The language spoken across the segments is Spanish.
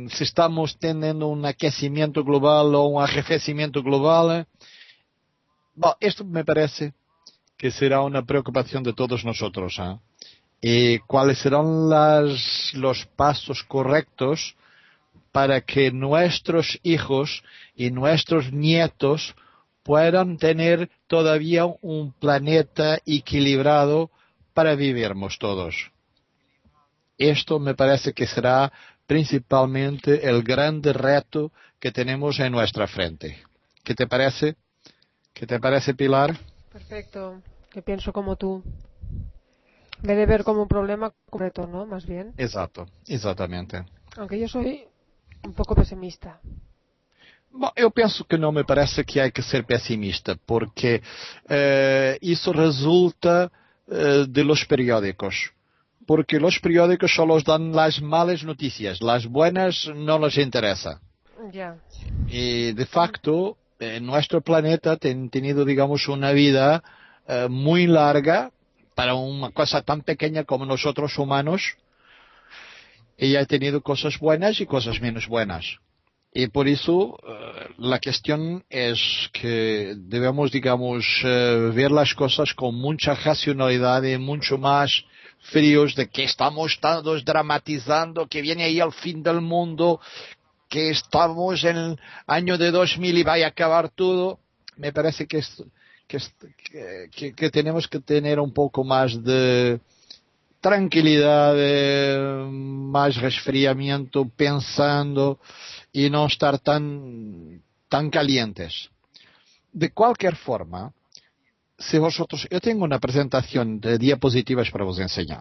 si estamos teniendo un aquecimiento global o un arrefecimiento global. Bueno, esto me parece que será una preocupación de todos nosotros. ¿Y cuáles serán los pasos correctos para que nuestros hijos y nuestros nietos puedan tener todavía un planeta equilibrado para vivirmos todos? Esto me parece que será principalmente el gran reto que tenemos en nuestra frente. ¿Qué te parece? ¿Qué te parece, Pilar? Perfecto, que pienso como tú. En vez de ver como un problema, como un reto, ¿no? Más bien. Exacto, exactamente. Aunque yo soy un poco pesimista. Bom, eu penso que não me parece que há que ser pessimista, porque isso resulta de los periódicos. Porque los periódicos solo dan las malas noticias, las buenas no les interesa. Ya. Y de facto, nuestro planeta ha tenido, digamos, una vida muy larga para una cosa tan pequeña como nosotros humanos, y ha tenido cosas buenas y cosas menos buenas. Y por eso la cuestión es que debemos, digamos, ver las cosas con mucha racionalidad y mucho más fríos de que estamos todos dramatizando, que viene ahí el fin del mundo, que estamos en el año de 2000 y va a acabar todo. Me parece que tenemos que tener un poco más de tranquilidad, más resfriamiento, pensando y no estar tan calientes. De cualquier forma, si vosotros, yo tengo una presentación de diapositivas para vos enseñar.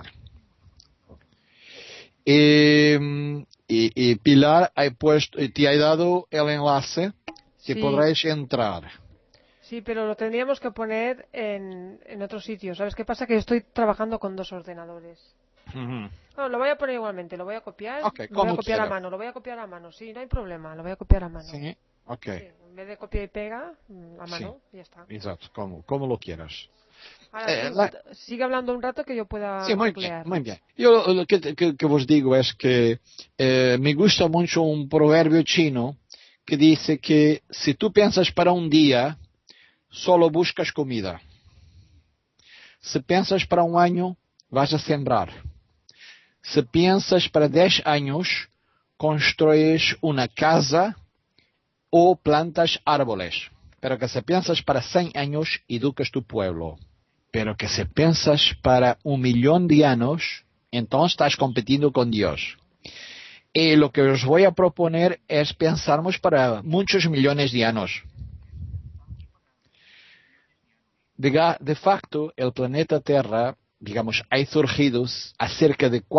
Y Pilar te ha dado el enlace que Sí, podréis entrar. sí, pero lo tendríamos que poner en otro sitio. ¿Sabes qué pasa? Que yo estoy trabajando con dos ordenadores. Ujú. No, lo voy a poner igualmente, lo voy a copiar, Ok, lo voy a como copiar a quieras. mano, lo voy a copiar a mano, sí, no hay problema, lo voy a copiar a mano. Sí, ok, Sí, en vez de copia y pega, a sí, mano, ya está. exacto, como lo quieras. Ahora Eh, tú la- sigue hablando un rato que yo Sí, pueda muy bien, teclear. muy bien. Yo lo que vos digo es que me gusta mucho un proverbio chino que dice que si tú piensas para un día, solo buscas comida. Si piensas para un año, vas a sembrar. Si piensas para 10 años, construyes una casa o plantas árboles. Pero que si piensas para 100 años, educas tu pueblo. Pero que si piensas para 1 millón de años, entonces estás compitiendo con Dios. Y lo que os voy a proponer es pensarmos para muchos millones de años. De facto, el planeta Tierra, digamos, ha surgido a cerca de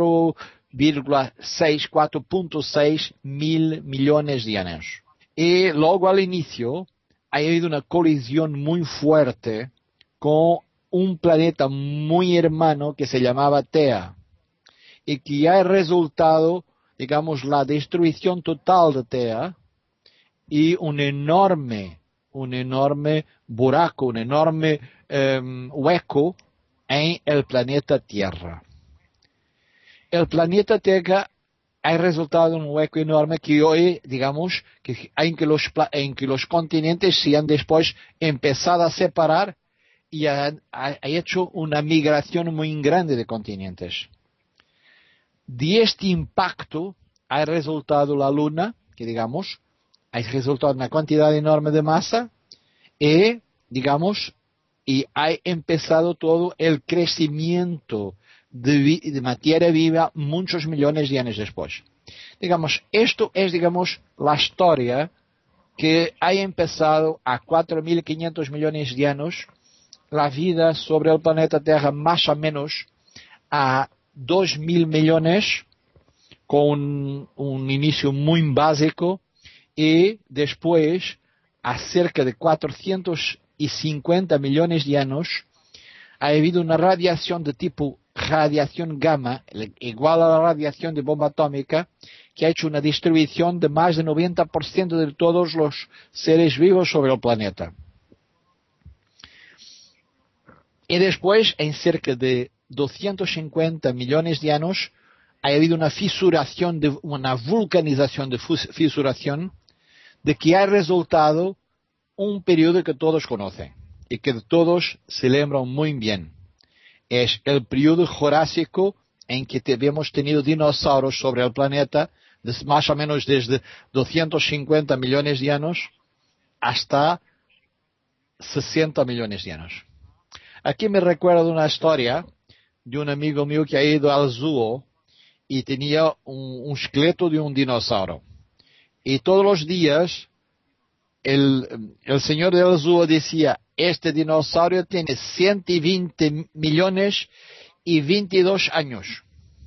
4,6 mil millones de años. Y luego al inicio ha habido una colisión muy fuerte con un planeta muy hermano que se llamaba Tea y que ha resultado, digamos, la destrucción total de Tea y un enorme buraco, un enorme hueco en el planeta Tierra. El planeta Tierra ha resultado un hueco enorme que hoy, digamos, en que los continentes se han después empezado a separar y ha hecho una migración muy grande de continentes. De este impacto ha resultado la Luna, que digamos, ha resultado una cantidad enorme de masa y, digamos, y ha empezado todo el crecimiento de materia viva muchos millones de años después. Digamos, esto es, digamos, la historia que ha empezado a 4.500 millones de años, la vida sobre el planeta Tierra más o menos a 2.000 millones, con un inicio muy básico, y después, a cerca de 450 millones de años, ha habido una radiación de tipo radiación gamma, igual a la radiación de bomba atómica, que ha hecho una distribución de más del 90% de todos los seres vivos sobre el planeta. Y después, en cerca de 250 millones de años, ha habido una fisuración, una vulcanización de fisuración, de que ha resultado un periodo que todos conocen y que todos celebran muy bien. Es el periodo Jurásico en que hemos tenido dinosaurios sobre el planeta, más o menos desde 250 millones de años hasta 60 millones de años. Aquí me recuerdo una historia de un amigo mío que ha ido al zoo y tenía un esqueleto de un dinosaurio. Y todos los días el señor del zoo decía, este dinosaurio tiene 120 millones y 22 años.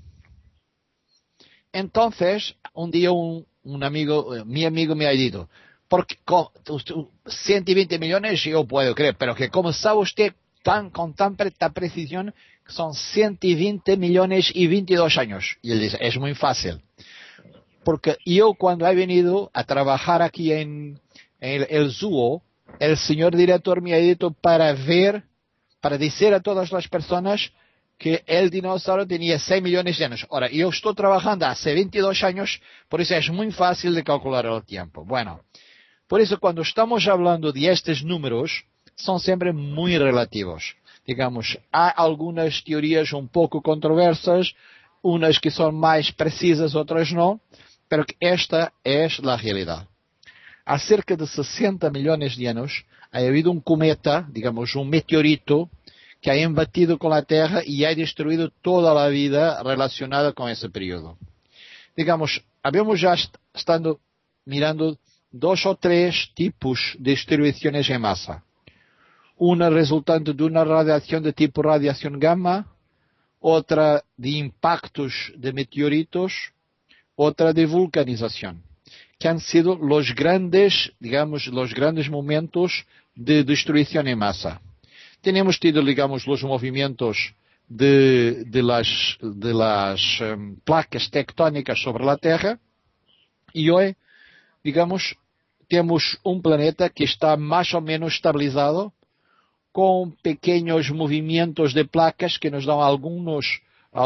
Entonces, un día mi amigo me ha dicho, porque 120 millones yo puedo creer, pero que como sabe usted con tanta precisión que son 120 millones y 22 años. Y él dice, es muy fácil. Porque yo cuando he venido a trabajar aquí en el zoo, el señor director me ha dicho para decir a todas las personas que el dinosaurio tenía 6 millones de años. Ahora, yo estoy trabajando hace 22 años, por eso es muy fácil de calcular el tiempo. Bueno, por eso cuando estamos hablando de estos números, son siempre muy relativos. Digamos, hay algunas teorías un poco controversas, unas que son más precisas, otras no, pero que esta es la realidad. Há cerca de 60 millones de anos, ha habido um cometa, digamos um meteorito, que ha embatido com a Terra e ha destruído toda a vida relacionada com esse período. Digamos, habíamos já estado mirando 2 ou 3 tipos de destruições em massa. Uma resultante de uma radiação de tipo radiação gamma, outra de impactos de meteoritos, outra de vulcanização, que han sido los grandes momentos de destruición en masa. Tenemos tido, digamos, los movimientos de las placas tectónicas sobre la Tierra y hoy, digamos, tenemos un planeta que está más o menos estabilizado con pequeños movimientos de placas que nos dan algunos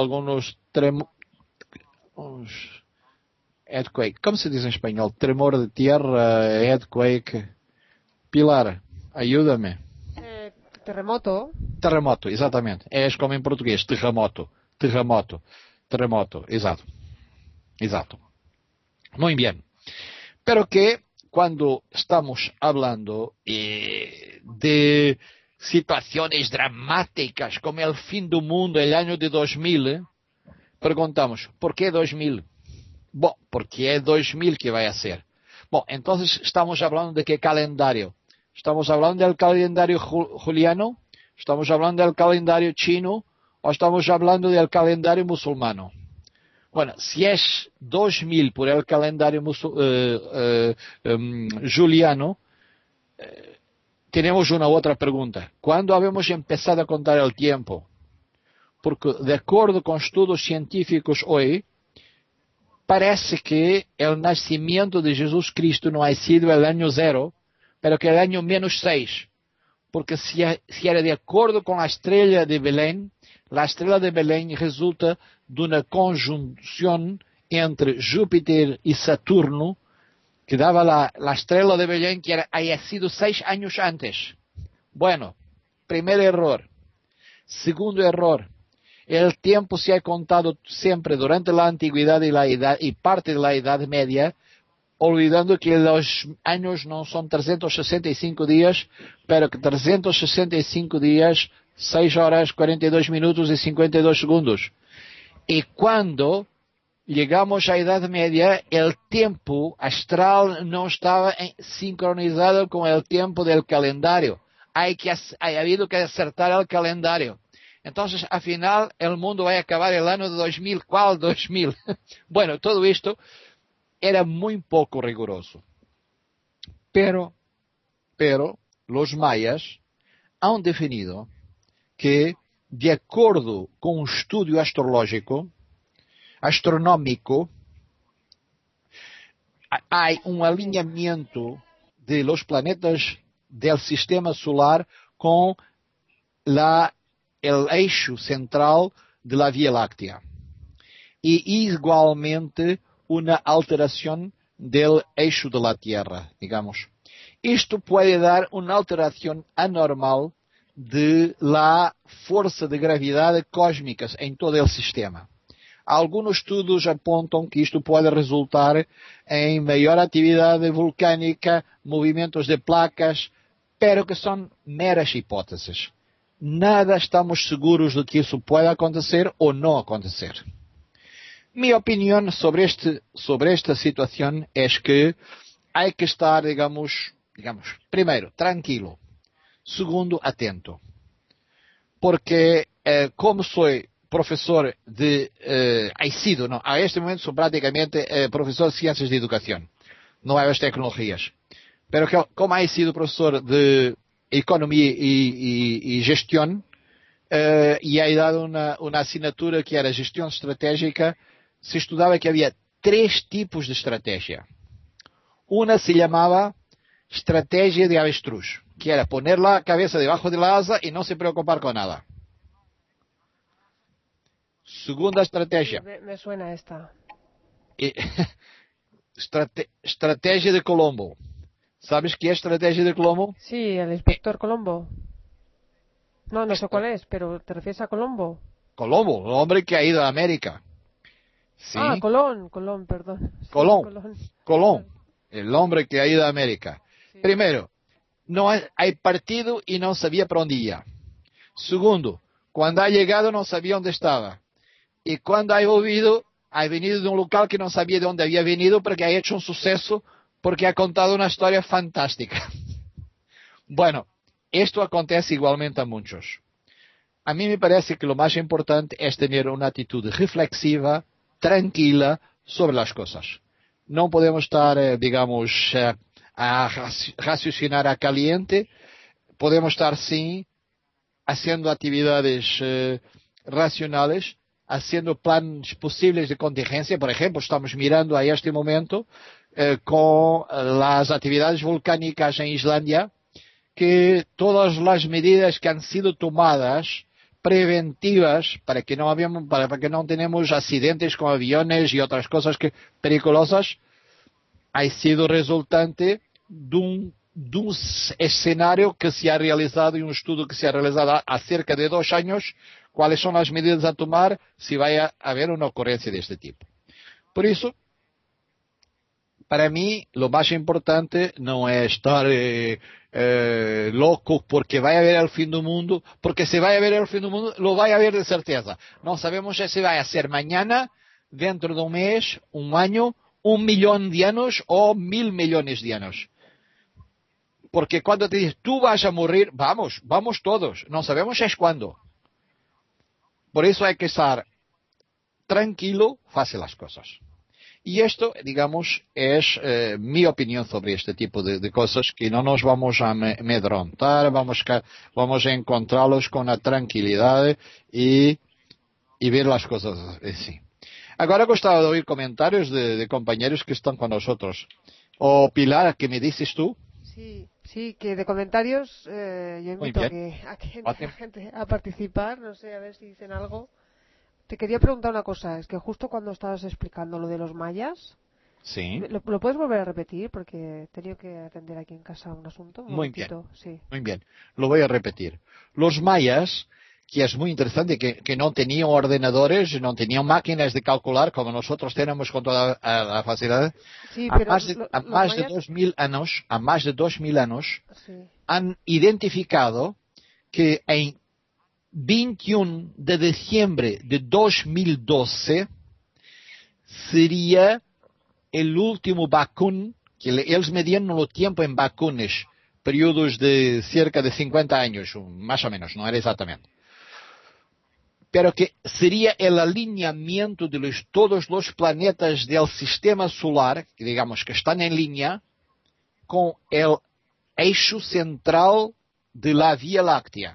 earthquake. ¿Cómo se dice en español? Tremor de tierra, earthquake. Pilar, ayúdame. Terremoto. Terremoto, exatamente. Es como en portugués, terremoto, exato. Exato. Muy bien. Pero que cuando estamos hablando de situaciones dramáticas como el fin del mundo, el año de 2000, preguntamos, ¿por qué 2000? Bom, porque é 2000 que vai ser. Bom, então estamos falando de que calendário? Estamos falando do calendário juliano? Estamos falando do calendário chino? Ou estamos falando do calendário muçulmano? Bueno, se é 2000 por el calendário juliano, temos uma outra pergunta. ¿Cuándo habemos empezado a contar el tiempo? Porque, de acordo com estudos científicos hoje, parece que el nacimiento de Jesús Cristo no ha sido el año 0, pero que el año -6. Porque si era de acuerdo con la estrella de Belén resulta de una conjunción entre Júpiter y Saturno, que daba la estrella de Belén que haya sido 6 años antes. Bueno, primer error. Segundo error. El tiempo se ha contado siempre durante la antigüedad y parte de la Edad Media, olvidando que los años no son 365 días, pero que 365 días, 6 horas, 42 minutos y 52 segundos. Y cuando llegamos a la Edad Media, el tiempo astral no estaba sincronizado con el tiempo del calendario. Ha habido que acertar el calendario. Entonces, al final, el mundo va a acabar el año de 2000. ¿Cuál 2000? Bueno, todo esto era muy poco riguroso. Pero los mayas han definido que, de acuerdo con un estudio astronómico, hay un alineamiento de los planetas del sistema solar con el eixo central de la Vía Láctea. y igualmente una alteración del eixo de la Tierra, digamos. Esto puede dar una alteración anormal de la fuerza de gravidad cósmica en todo el sistema. Algunos estudos apontam que isto pode resultar em maior atividade vulcânica, movimentos de placas, pero que são meras hipóteses. Nada estamos seguros de que isso pode acontecer ou não acontecer. Minha opinião sobre esta situação é que há que estar, digamos, primeiro, tranquilo. Segundo, atento. Porque, como sou professor a este momento sou praticamente professor de Ciências de Educação, Novas Tecnologias. Pero como he sido professor de Economia e Gestão, e he dado uma assinatura que era Gestão Estratégica, se estudava que havia 3 tipos de estratégia. Uma se chamava estratégia de avestruz, que era poner la cabeza debajo de la asa e não se preocupar com nada. Segunda estrategia. Me suena esta. Estratégia de Colombo. ¿Sabes qué es estrategia de Colombo? Sí, el inspector Colombo. No sé cuál es, pero ¿te refieres a Colombo? Colombo, el hombre que ha ido a América. ¿Sí? Ah, Colón, perdón. Sí, Colón, el hombre que ha ido a América. Sí. Primero, no hay partido y no sabía para dónde iba. Segundo, cuando ha llegado no sabía dónde estaba. Y cuando ha venido de un local que no sabía de dónde había venido porque ha hecho un suceso, porque ha contado una historia fantástica. Bueno, esto acontece igualmente a muchos. A mí me parece que lo más importante es tener una actitud reflexiva, tranquila sobre las cosas. No podemos estar, a raciocinar a caliente. Podemos estar, sí, haciendo actividades racionales, haciendo planes posibles de contingencia. Por ejemplo, estamos mirando a este momento con las actividades volcánicas en Islandia, que todas las medidas que han sido tomadas preventivas para que no tenemos accidentes con aviones y otras cosas perigosas, ha sido resultante de un escenario que se ha realizado y un estudio que se ha realizado há cerca de 2 años, cuáles son las medidas a tomar si vaya a haber una ocurrencia de este tipo. Por eso, para mí, lo más importante no es estar loco porque vaya a haber el fin del mundo, porque si vaya a haber el fin del mundo, lo vaya a haber de certeza. No sabemos si va a ser mañana, dentro de un mes, un año, 1 millón de años o 1.000 millones de años. Porque cuando te dices, tú vas a morir, vamos todos. No sabemos es cuándo. Por eso hay que estar tranquilo, hacer las cosas. Y esto, digamos, es mi opinión sobre este tipo de cosas, que no nos vamos a amedrontar, vamos a encontrarlos con la tranquilidad y ver las cosas así. Ahora gostava de oír comentarios de compañeros que están con nosotros. O Pilar, ¿qué me dices tú? Sí, que de comentarios yo invito a la gente a participar, no sé, a ver si dicen algo. Te quería preguntar una cosa, es que justo cuando estabas explicando lo de los mayas, sí. ¿lo puedes volver a repetir? Porque he tenido que atender aquí en casa un asunto. Muy bien, lo voy a repetir. Los mayas, que es muy interesante, que no tenían ordenadores, no tenían máquinas de calcular como nosotros tenemos con toda la facilidad. Sí, a más de 2.000 años, sí, han identificado que en 21 de diciembre de 2012 sería el último vacún, que ellos medían el tiempo en vacunes, periodos de cerca de 50 años, más o menos, no era exactamente. Pero que sería el alineamiento de todos los planetas del sistema solar, que digamos que están en línea, con el eixo central de la Vía Láctea.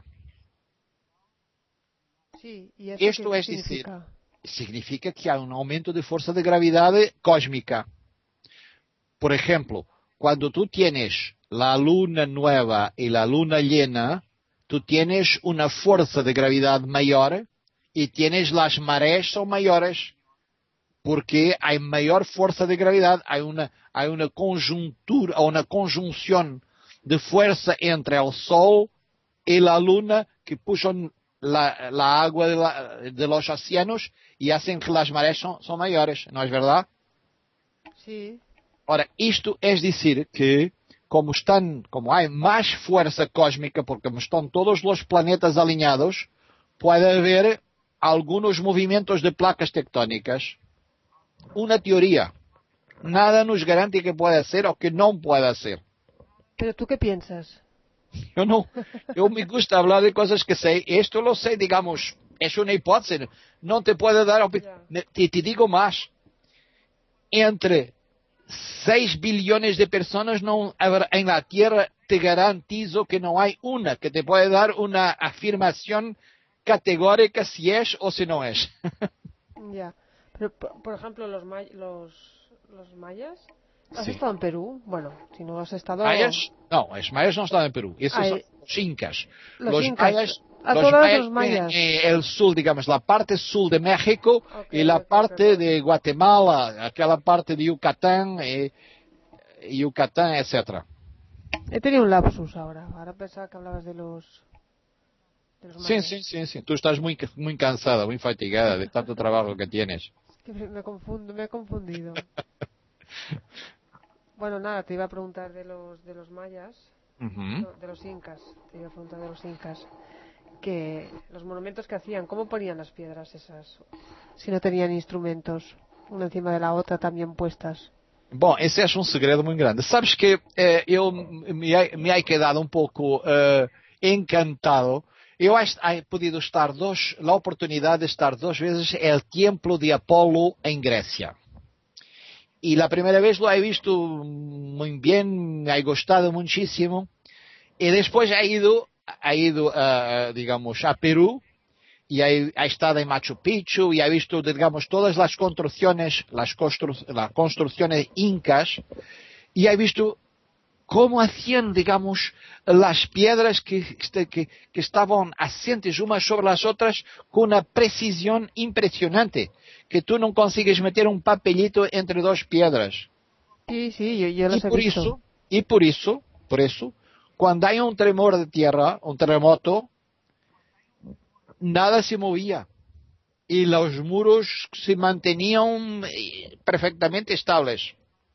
Sí, ¿y esto es decir, significa que hay un aumento de fuerza de gravedad cósmica. Por ejemplo, cuando tú tienes la luna nueva y la luna llena, tú tienes una fuerza de gravedad mayor y tienes las mareas son mayores. porque hay mayor fuerza de gravedad, hay una conjuntura, una conjunción de fuerza entre el Sol y la Luna que pujan la agua de los océanos y hacen que las mareas son mayores, ¿no es verdad? Sí. Ahora, isto es decir que como hay más fuerza cósmica, porque como están todos los planetas alineados, puede haber algunos movimientos de placas tectónicas. Una teoría. Nada nos garante que pueda ser o que no pueda ser. ¿Pero tú qué piensas? Yo me gusta hablar de cosas que sé. Esto lo sé, digamos, es una hipótesis. No te puedo dar opinión. Te digo más. Entre 6 billones de personas en la Tierra, te garantizo que no hay una que te puede dar una afirmación categórica si es o si no es. Ya. Pero, por ejemplo, los mayas. ¿Has Sí. estado en Perú? Bueno, si no has estado... ¿Mayas? No, los mayas no están en Perú. Esos son los incas. Los incas. Mayas, los mayas. El sur, digamos, la parte sur de México y la parte de Guatemala, aquella parte de Yucatán, etcétera. He tenido un lapsus ahora. Ahora pensaba que hablabas de los mayas. Sí. Tú estás muy cansada, muy fatigada de tanto trabajo que tienes. Es que me he confundido. Bueno, nada, te iba a preguntar de los mayas, no, de los incas, te iba a preguntar de los incas, que los monumentos que hacían, ¿cómo ponían las piedras esas? Si no tenían instrumentos, una encima de la otra también puestas. Bom, esse é segredo muito grande. Sabes que eu me he quedado um pouco encantado. Eu he podido estar la oportunidad de estar 2 veces en el templo de Apolo en Grecia. Y la primera vez lo he visto muy bien, me ha gustado muchísimo. Y después he ido digamos, a Perú y he estado en Machu Picchu y he visto, digamos, todas las construcciones, las construcciones incas y he visto cómo hacían, digamos, las piedras que estaban asientes unas sobre las otras con una precisión impresionante, que tú no consigues meter un papelito entre 2 piedras. Sí, yo las he visto. Y por eso, cuando hay un tremor de tierra, un terremoto, nada se movía. Y los muros se mantenían perfectamente estables.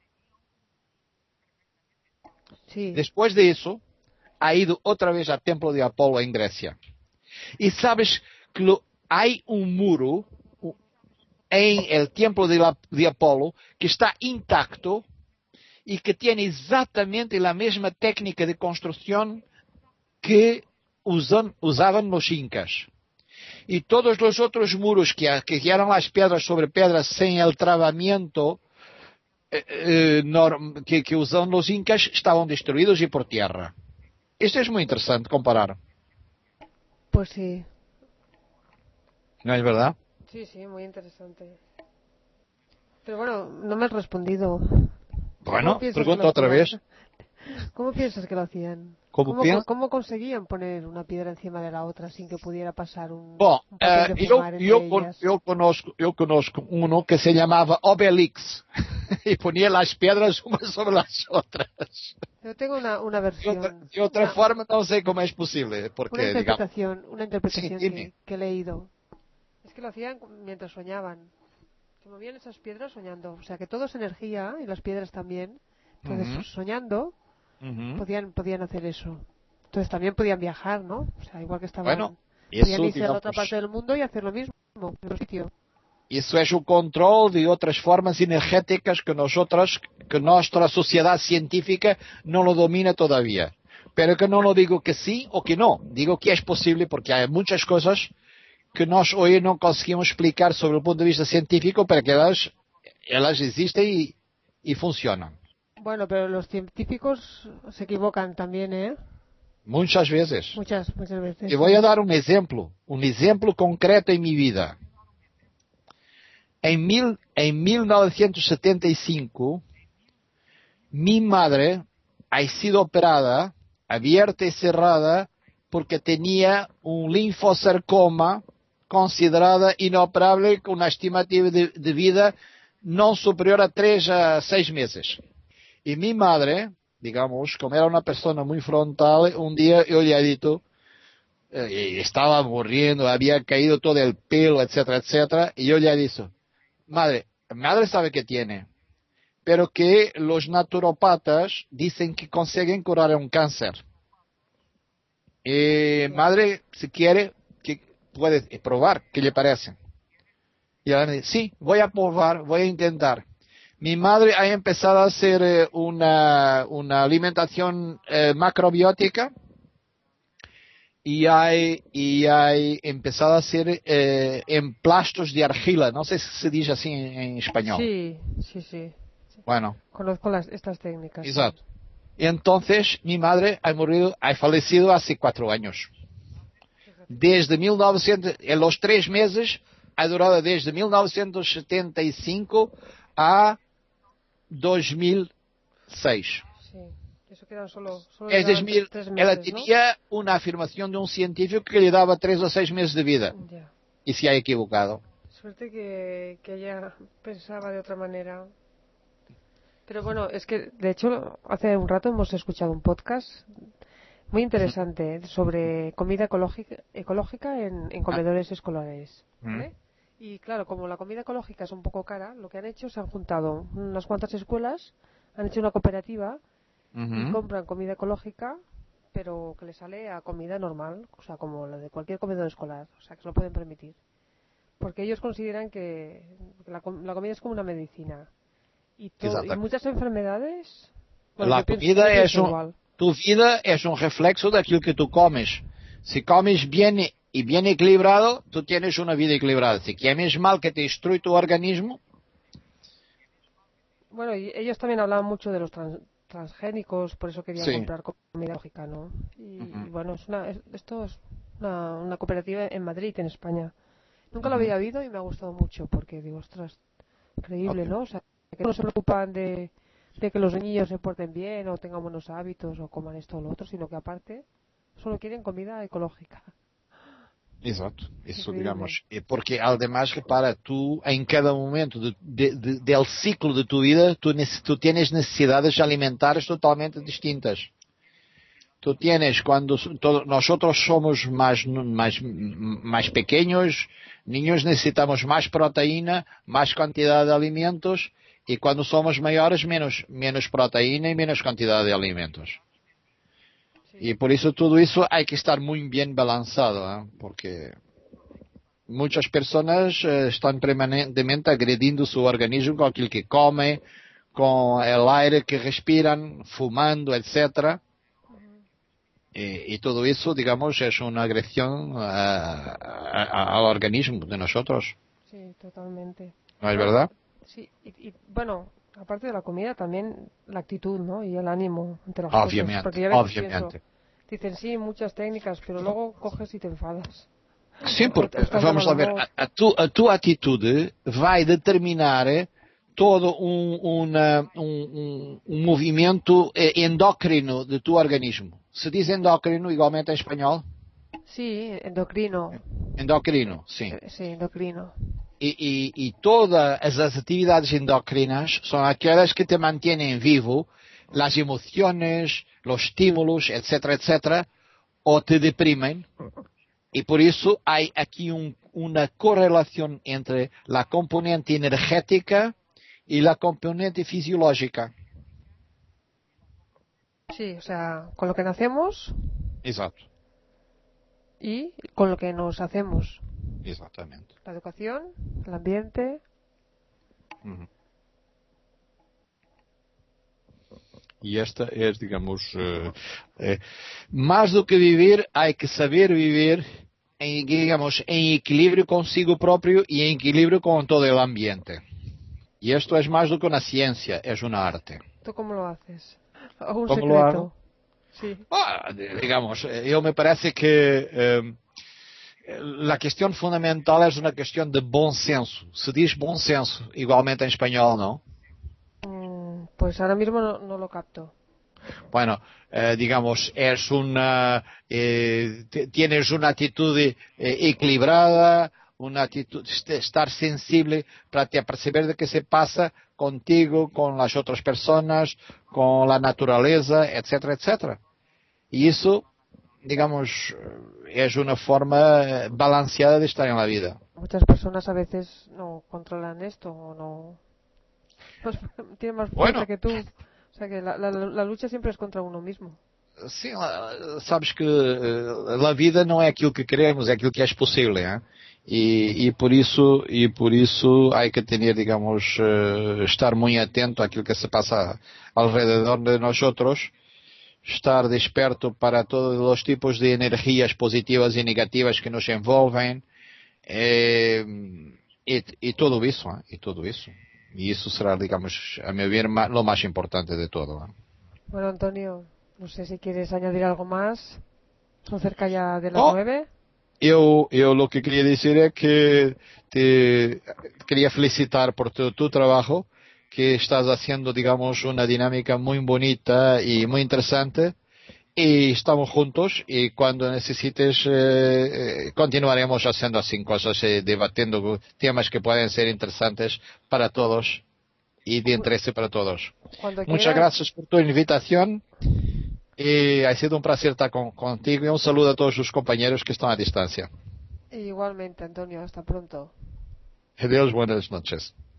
Sí. Después de eso, ha ido otra vez al templo de Apolo en Grecia. Y sabes que hay un muro en el templo de Apolo que está intacto y que tiene exactamente la misma técnica de construcción que usaban los incas. Y todos los otros muros que eran las piedras sobre piedras sin el travamiento que usaban los incas estaban destruidos y por tierra. Esto es muy interesante comparar. Pues sí. ¿No es verdad? Sí, muy interesante. Pero bueno, no me has respondido. Bueno, pregunta otra vez. ¿Cómo piensas que lo hacían? ¿Cómo conseguían poner una piedra encima de la otra sin que pudiera pasar un papel de fumar entre ellas? Yo conozco uno que se llamaba Obelix y ponía las piedras unas sobre las otras. Yo tengo una versión. De otra forma no sé cómo es posible. Porque, una interpretación sí, que he leído. Es que lo hacían mientras soñaban. Se movían esas piedras soñando. O sea que todo es energía y las piedras también. Entonces, soñando, podían hacer eso. Entonces también podían viajar, ¿no? O sea, igual que estaban... podían irse a otra parte del mundo y hacer lo mismo en otro sitio. Eso es un control de otras formas energéticas que nuestra sociedad científica no lo domina todavía. Pero que no lo digo que sí o que no. Digo que es posible porque hay muchas cosas que hoy no conseguimos explicar sobre el punto de vista científico, pero que ellas existen y funcionan. Bueno, pero los científicos se equivocan también, ¿eh? Muchas veces. Muchas veces. Te voy a dar un ejemplo concreto en mi vida. En 1975, mi madre ha sido operada, abierta y cerrada, porque tenía un linfosarcoma considerada inoperable con una estimativa de vida no superior a 3 a 6 meses. Y mi madre, digamos, como era una persona muy frontal, un día yo le he dicho, estaba aburriendo, había caído todo el pelo, etcétera, etcétera, y yo le he dicho, madre sabe que tiene, pero que los naturopatas dicen que consiguen curar un cáncer. Madre, si quiere, que puede probar, ¿qué le parece? Y ella me dice, sí, voy a probar, voy a intentar. Mi madre ha empezado a hacer una alimentación macrobiótica y ha empezado a hacer emplastos de argila. No sé si se dice así en español. Sí, sí, sí. Bueno. Conozco estas técnicas. Exacto. Y entonces mi madre ha fallecido hace 4 años. Desde 1900, en los 3 meses, ha durado desde 1975 a 2006. Sí, eso quedan solo Es decir, 3 meses, ella tenía una afirmación de un científico que le daba 3 o 6 meses de vida. Ya. Y se ha equivocado. Suerte que ella pensaba de otra manera. Pero bueno, es que de hecho hace un rato hemos escuchado un podcast muy interesante sobre comida ecológica en comedores escolares. ¿Vale? Y claro, como la comida ecológica es un poco cara, lo que han hecho, se han juntado unas cuantas escuelas, han hecho una cooperativa y compran comida ecológica, pero que le sale a comida normal, o sea, como la de cualquier comedor escolar, o sea, que se lo pueden permitir. Porque ellos consideran que la comida es como una medicina. Y muchas enfermedades... Bueno, la comida tu vida es un reflexo de aquello que tú comes. Si comes bien y bien equilibrado, tú tienes una vida equilibrada. Si comes mal, que te destruye tu organismo. Bueno, y ellos también hablaban mucho de los transgénicos, por eso querían comprar comida lógica, ¿no? Y bueno, esto es una cooperativa en Madrid, en España. Nunca lo había oído y me ha gustado mucho, porque digo, ostras, increíble, ¿no? O sea, que no se preocupan de que los niños se porten bien o tengan buenos hábitos o coman esto o lo otro, sino que aparte solo quieren comida ecológica. Exato, isso digamos, porque además repara, tú en cada momento del ciclo de tu vida, tú tienes necesidades alimentares totalmente distintas. Tú tienes, cuando nosotros somos más pequeños, niños necesitamos más proteína, más cantidad de alimentos, y cuando somos mayores, menos proteína y menos cantidad de alimentos. Y por eso todo eso hay que estar muy bien balanzado, porque muchas personas están permanentemente agrediendo su organismo con aquello que come, con el aire que respiran, fumando, etcétera. Y todo eso, digamos, es una agresión al organismo de nosotros. Sí, totalmente. ¿No es verdad? Sí, y bueno, aparte de la comida, también la actitud, ¿no? Y el ánimo ante las obviamente, cosas. Porque ya obviamente. Dicen, sí, muchas técnicas, pero luego coges y te enfadas. Sí, porque, vamos a ver, a tu atitude vai determinar todo un movimento endócrino de tu organismo. Se diz endócrino igualmente em espanhol? Sí, endocrino. Endocrino, sim. Sí, endocrino. E todas as atividades endócrinas são aquelas que te mantêm vivo, las emociones, los estímulos, etcétera, etcétera, o te deprimen. Y por eso hay aquí una correlación entre la componente energética y la componente fisiológica. Sí, o sea, con lo que nacemos. Exacto. Y con lo que nos hacemos. Exatamente. La educación, el ambiente. E esta é, digamos, mais do que viver, há que saber viver digamos, em equilíbrio consigo próprio e em equilíbrio com todo o ambiente. E isto é mais do que uma ciência, é uma arte. ¿Tú cómo lo haces? ¿Algún ¿Cómo secreto? lo hago? Sí. Digamos, yo me parece que la cuestión fundamental es una cuestión de buen senso. Se dice buen senso, igualmente en español, ¿no? Pues ahora mismo no lo capto. Bueno, digamos, tienes una actitud equilibrada, una actitud, estar sensible para te perceber de qué se pasa contigo, con las otras personas, con la naturaleza, etcétera, etcétera. Y eso, digamos, es una forma balanceada de estar en la vida. Muchas personas a veces no controlan esto o no tienen más fuerza que tú. O sea que la lucha siempre es contra uno mismo. Sim, sabes que a vida não é aquilo que queremos, é aquilo que é possível, hein? E por isso há que ter, digamos, estar muito atento àquilo que se passa ao redor de nós outros, estar desperto para todos os tipos de energias positivas e negativas que nos envolvem, e tudo isso, hein? E tudo isso. E isso será, digamos, a meu ver, o mais importante de todo. Hein? Bueno, Antonio, no sé si quieres añadir algo más. Son cerca ya de las 9. Eu lo que queria dizer é que te queria felicitar por tu trabalho, que estás haciendo, digamos, uma dinâmica muito bonita e muito interessante, e estamos juntos, e quando necessites continuaremos fazendo assim coisas, debatendo temas que podem ser interessantes para todos e de interesse para todos. Muchas gracias por tu invitación. Y ha sido un placer estar contigo y un saludo a todos sus compañeros que están a distancia. Igualmente, Antonio, hasta pronto. Adiós, buenas noches.